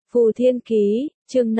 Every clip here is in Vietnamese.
Phù Thiên Ký, chương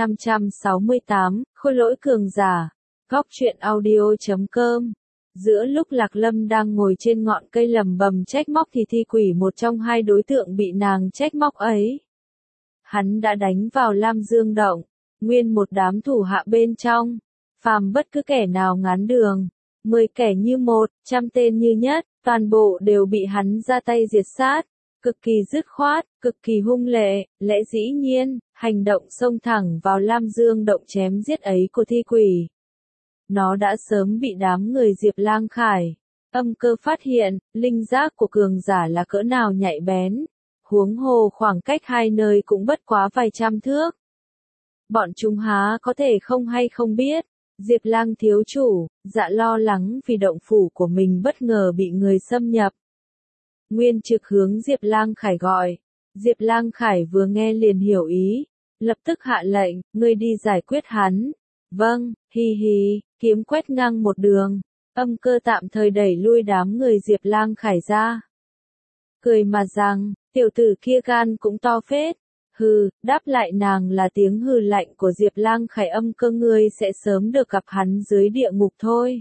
568, Khôi Lỗi Cường Giả. Góc truyện audio.com. Giữa lúc Lạc Lâm đang ngồi trên ngọn cây lầm bầm trách móc thì thi quỷ một trong hai đối tượng bị nàng trách móc ấy. Hắn đã đánh vào Lam Dương Động, nguyên một đám thủ hạ bên trong, phàm bất cứ kẻ nào ngán đường, 10 kẻ như một, 100 tên như nhất, toàn bộ đều bị hắn ra tay diệt sát. Cực kỳ dứt khoát, cực kỳ hung lệ, lẽ dĩ nhiên, hành động xông thẳng vào Lam Dương Động chém giết ấy của thi quỷ. Nó đã sớm bị đám người Diệp Lang Khải, Âm Cơ phát hiện, linh giác của cường giả là cỡ nào nhạy bén, huống hồ khoảng cách hai nơi cũng bất quá vài trăm thước. Bọn chúng há có thể không hay không biết, Diệp Lang thiếu chủ, dạ lo lắng vì động phủ của mình bất ngờ bị người xâm nhập. Nguyên Trực hướng Diệp Lang Khải gọi. Diệp Lang Khải vừa nghe liền hiểu ý, lập tức hạ lệnh, ngươi đi giải quyết hắn. Vâng, hi hi, kiếm quét ngang một đường. Âm Cơ tạm thời đẩy lui đám người Diệp Lang Khải ra. Cười mà rằng, tiểu tử kia gan cũng to phết. Hừ, đáp lại nàng là tiếng hừ lạnh của Diệp Lang Khải. Âm Cơ, ngươi sẽ sớm được gặp hắn dưới địa ngục thôi.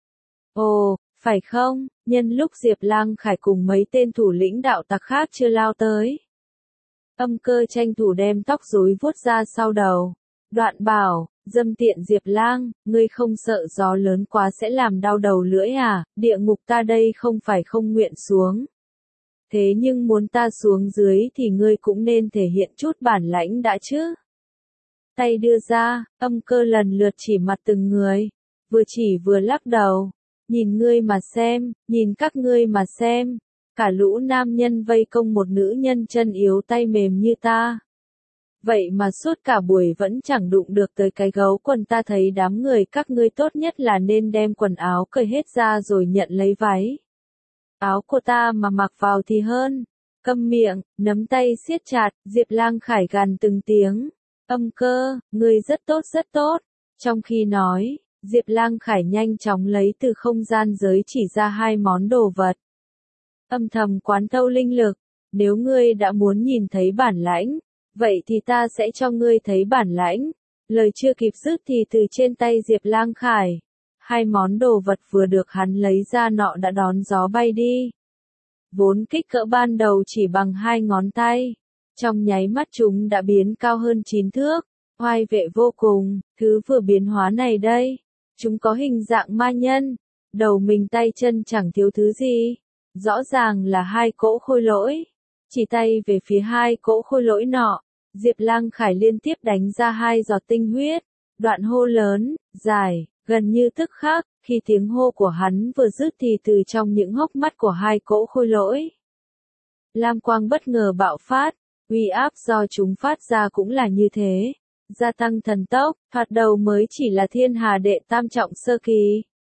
Ồ, phải không? Nhân lúc Diệp Lang Khải cùng mấy tên thủ lĩnh đạo tặc khác chưa lao tới, Âm Cơ tranh thủ đem tóc rối vuốt ra sau đầu. Đoạn bảo, dâm tiện Diệp Lang, ngươi không sợ gió lớn quá sẽ làm đau đầu lưỡi à? Địa ngục ta đây không phải không nguyện xuống. Thế nhưng muốn ta xuống dưới thì ngươi cũng nên thể hiện chút bản lãnh đã chứ. Tay đưa ra, Âm Cơ lần lượt chỉ mặt từng người, vừa chỉ vừa lắc đầu. Nhìn ngươi mà xem, nhìn các ngươi mà xem, cả lũ nam nhân vây công một nữ nhân chân yếu tay mềm như ta. Vậy mà suốt cả buổi vẫn chẳng đụng được tới cái gấu quần. Ta thấy đám người các ngươi tốt nhất là nên đem quần áo cởi hết ra rồi nhận lấy váy áo của ta mà mặc vào thì hơn. Câm miệng, nắm tay siết chặt, Diệp Lang Khải gằn từng tiếng. Âm Cơ, ngươi rất tốt rất tốt. Trong khi nói, Diệp Lang Khải nhanh chóng lấy từ không gian giới chỉ ra hai món đồ vật. Âm thầm quán thâu linh lực, nếu ngươi đã muốn nhìn thấy bản lãnh, vậy thì ta sẽ cho ngươi thấy bản lãnh. Lời chưa kịp dứt thì từ trên tay Diệp Lang Khải, hai món đồ vật vừa được hắn lấy ra nọ đã đón gió bay đi. Vốn kích cỡ ban đầu chỉ bằng 2 ngón tay, trong nháy mắt chúng đã biến cao hơn 9 thước, oai vệ vô cùng. Thứ vừa biến hóa này đây, chúng có hình dạng ma nhân, đầu mình tay chân chẳng thiếu thứ gì, rõ ràng là hai cỗ khôi lỗi. Chỉ tay về phía hai cỗ khôi lỗi nọ, Diệp Lang Khải liên tiếp đánh ra 2 giọt tinh huyết, đoạn hô lớn, dài, gần như tức khắc, khi tiếng hô của hắn vừa dứt thì từ trong những hốc mắt của hai cỗ khôi lỗi, lam quang bất ngờ bạo phát, uy áp do chúng phát ra cũng là như thế, gia tăng thần tốc. Thoạt đầu mới chỉ là Thiên Hà Đệ Tam Trọng sơ kỳ,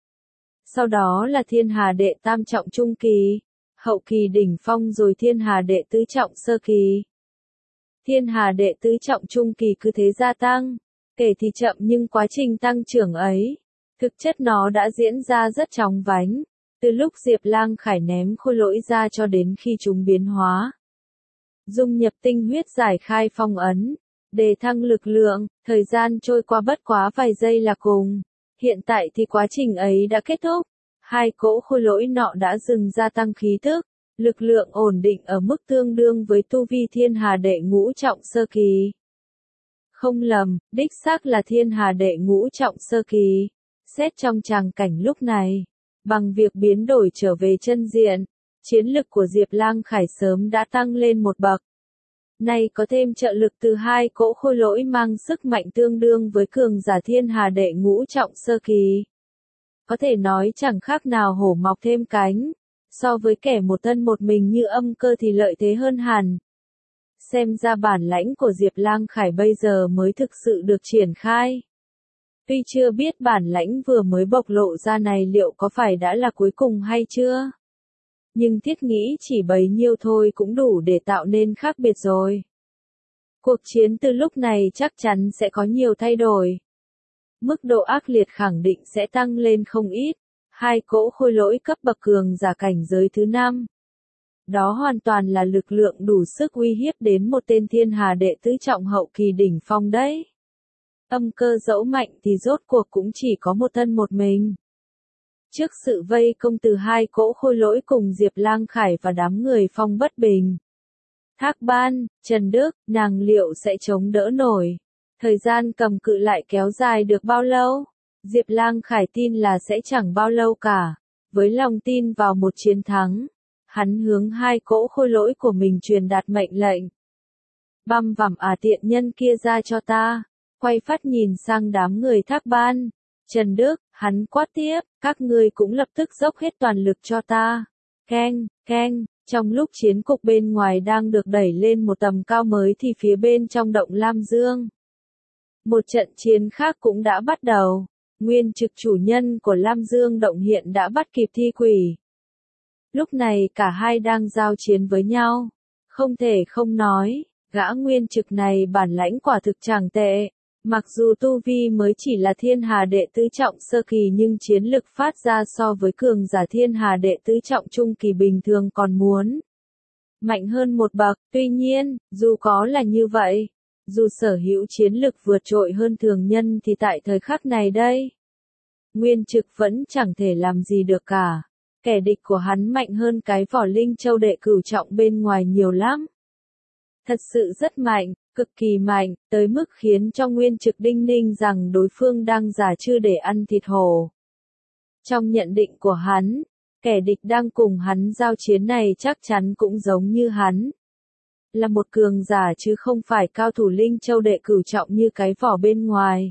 sau đó là Thiên Hà Đệ Tam Trọng trung kỳ, hậu kỳ đỉnh phong rồi Thiên Hà Đệ Tứ Trọng sơ kỳ. Thiên Hà Đệ Tứ Trọng trung kỳ cứ thế gia tăng, kể thì chậm nhưng quá trình tăng trưởng ấy, thực chất nó đã diễn ra rất chóng vánh, từ lúc Diệp Lang Khải ném khôi lỗi ra cho đến khi chúng biến hóa, dung nhập tinh huyết giải khai phong ấn, đề thăng lực lượng. Thời gian trôi qua bất quá vài giây là cùng. Hiện tại thì quá trình ấy đã kết thúc. Hai cỗ khôi lỗi nọ đã dừng gia tăng khí tức, lực lượng ổn định ở mức tương đương với tu vi Thiên Hà Đệ Ngũ Trọng sơ kỳ. Không lầm, đích xác là Thiên Hà Đệ Ngũ Trọng sơ kỳ. Xét trong tràng cảnh lúc này, bằng việc biến đổi trở về chân diện, chiến lực của Diệp Lang Khải sớm đã tăng lên một bậc. Nay có thêm trợ lực từ hai cỗ khôi lỗi mang sức mạnh tương đương với cường giả Thiên Hà Đệ Ngũ Trọng sơ kỳ. Có thể nói chẳng khác nào hổ mọc thêm cánh, so với kẻ một thân một mình như Âm Cơ thì lợi thế hơn hẳn. Xem ra bản lãnh của Diệp Lang Khải bây giờ mới thực sự được triển khai. Tuy chưa biết bản lãnh vừa mới bộc lộ ra này liệu có phải đã là cuối cùng hay chưa, nhưng thiết nghĩ chỉ bấy nhiêu thôi cũng đủ để tạo nên khác biệt rồi. Cuộc chiến từ lúc này chắc chắn sẽ có nhiều thay đổi. Mức độ ác liệt khẳng định sẽ tăng lên không ít. Hai cỗ khôi lỗi cấp bậc cường giả cảnh giới thứ 5, Đó hoàn toàn là lực lượng đủ sức uy hiếp đến một tên thiên hà đệ tứ trọng hậu kỳ đỉnh phong đấy. Âm cơ dẫu mạnh thì rốt cuộc cũng chỉ có một thân một mình. Trước sự vây công từ hai cỗ khôi lỗi cùng Diệp Lang Khải và đám người Phong bất bình. Thác Ban, Trần Đức, nàng liệu sẽ chống đỡ nổi? Thời gian cầm cự lại kéo dài được bao lâu? Diệp Lang Khải tin là sẽ chẳng bao lâu cả. Với lòng tin vào một chiến thắng, hắn hướng hai cỗ khôi lỗi của mình truyền đạt mệnh lệnh. Băm vằm tiện nhân kia ra cho ta. Quay phát nhìn sang đám người Thác Ban, Trần Đức, hắn quát tiếp, các ngươi cũng lập tức dốc hết toàn lực cho ta. Keng, keng, trong lúc chiến cục bên ngoài đang được đẩy lên một tầm cao mới thì phía bên trong động Lam Dương. Một trận chiến khác cũng đã bắt đầu. Nguyên trực chủ nhân của Lam Dương động hiện đã bắt kịp thi quỷ. Lúc này cả hai đang giao chiến với nhau. Không thể không nói, gã nguyên trực này bản lãnh quả thực chẳng tệ. Mặc dù tu vi mới chỉ là thiên hà đệ tứ trọng sơ kỳ nhưng chiến lực phát ra so với cường giả thiên hà đệ tứ trọng trung kỳ bình thường còn muốn mạnh hơn một bậc. Tuy nhiên, dù có là như vậy, dù sở hữu chiến lực vượt trội hơn thường nhân thì tại thời khắc này đây, Nguyên trực vẫn chẳng thể làm gì được cả. Kẻ địch của hắn mạnh hơn cái vỏ linh châu đệ cửu trọng bên ngoài nhiều lắm. Thật sự rất mạnh, cực kỳ mạnh, tới mức khiến cho Nguyên trực đinh ninh rằng đối phương đang giả trư để ăn thịt hổ. Trong nhận định của hắn, kẻ địch đang cùng hắn giao chiến này chắc chắn cũng giống như hắn. Là một cường giả chứ không phải cao thủ linh châu đệ cửu trọng như cái vỏ bên ngoài.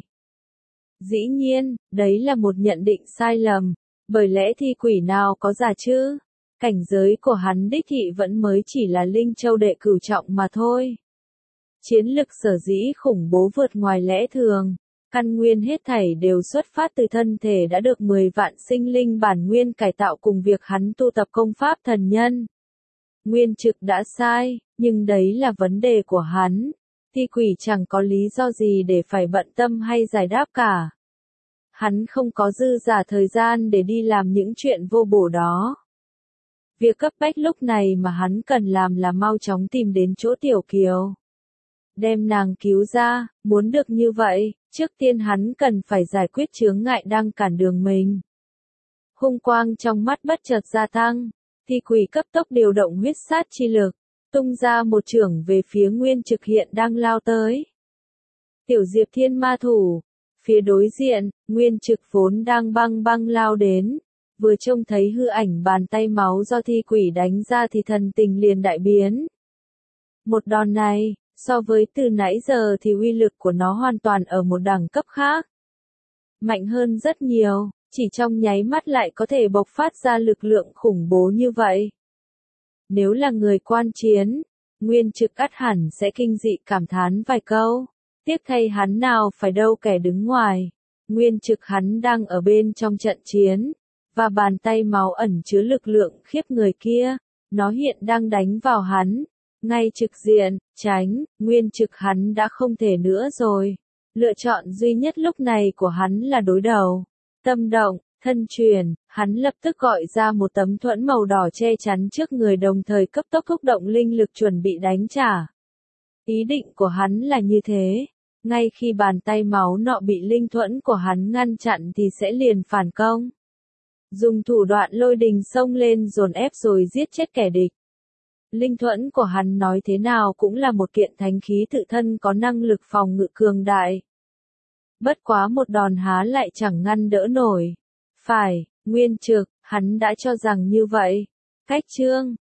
Dĩ nhiên, đấy là một nhận định sai lầm, bởi lẽ thi quỷ nào có giả chứ? Cảnh giới của hắn đích thị vẫn mới chỉ là linh châu đệ cửu trọng mà thôi. Chiến lực sở dĩ khủng bố vượt ngoài lẽ thường, căn nguyên hết thảy đều xuất phát từ thân thể đã được 10 vạn sinh linh bản nguyên cải tạo cùng việc hắn tu tập công pháp thần nhân. Nguyên trực đã sai, nhưng đấy là vấn đề của hắn. Thi quỷ chẳng có lý do gì để phải bận tâm hay giải đáp cả. Hắn không có dư giả thời gian để đi làm những chuyện vô bổ đó. Việc cấp bách lúc này mà hắn cần làm là mau chóng tìm đến chỗ Tiểu Kiều. Đem nàng cứu ra, muốn được như vậy, trước tiên hắn cần phải giải quyết chướng ngại đang cản đường mình. Hung quang trong mắt bất chợt gia tăng, thi quỷ cấp tốc điều động huyết sát chi lực, tung ra một chưởng về phía Nguyên trực hiện đang lao tới. Tiểu Diệp Thiên Ma Thủ, phía đối diện, Nguyên trực vốn đang băng lao đến, vừa trông thấy hư ảnh bàn tay máu do thi quỷ đánh ra thì thần tình liền đại biến. Một đòn này, so với từ nãy giờ thì uy lực của nó hoàn toàn ở một đẳng cấp khác. Mạnh hơn rất nhiều, chỉ trong nháy mắt lại có thể bộc phát ra lực lượng khủng bố như vậy. Nếu là người quan chiến, Nguyên trực ắt hẳn sẽ kinh dị cảm thán vài câu. Tiếc thay hắn nào phải đâu kẻ đứng ngoài. Nguyên trực hắn đang ở bên trong trận chiến, và bàn tay máu ẩn chứa lực lượng khiếp người kia, nó hiện đang đánh vào hắn. Ngay trực diện, tránh, Nguyên trực hắn đã không thể nữa rồi. Lựa chọn duy nhất lúc này của hắn là đối đầu. Tâm động, thân truyền, hắn lập tức gọi ra một tấm thuẫn màu đỏ che chắn trước người đồng thời cấp tốc thúc động linh lực chuẩn bị đánh trả. Ý định của hắn là như thế. Ngay khi bàn tay máu nọ bị linh thuẫn của hắn ngăn chặn thì sẽ liền phản công. Dùng thủ đoạn lôi đình xông lên dồn ép rồi giết chết kẻ địch. Linh thuẫn của hắn nói thế nào cũng là một kiện thánh khí tự thân có năng lực phòng ngự cường đại. Bất quá một đòn há lại chẳng ngăn đỡ nổi. Phải, Nguyên trực, hắn đã cho rằng như vậy. Cách chương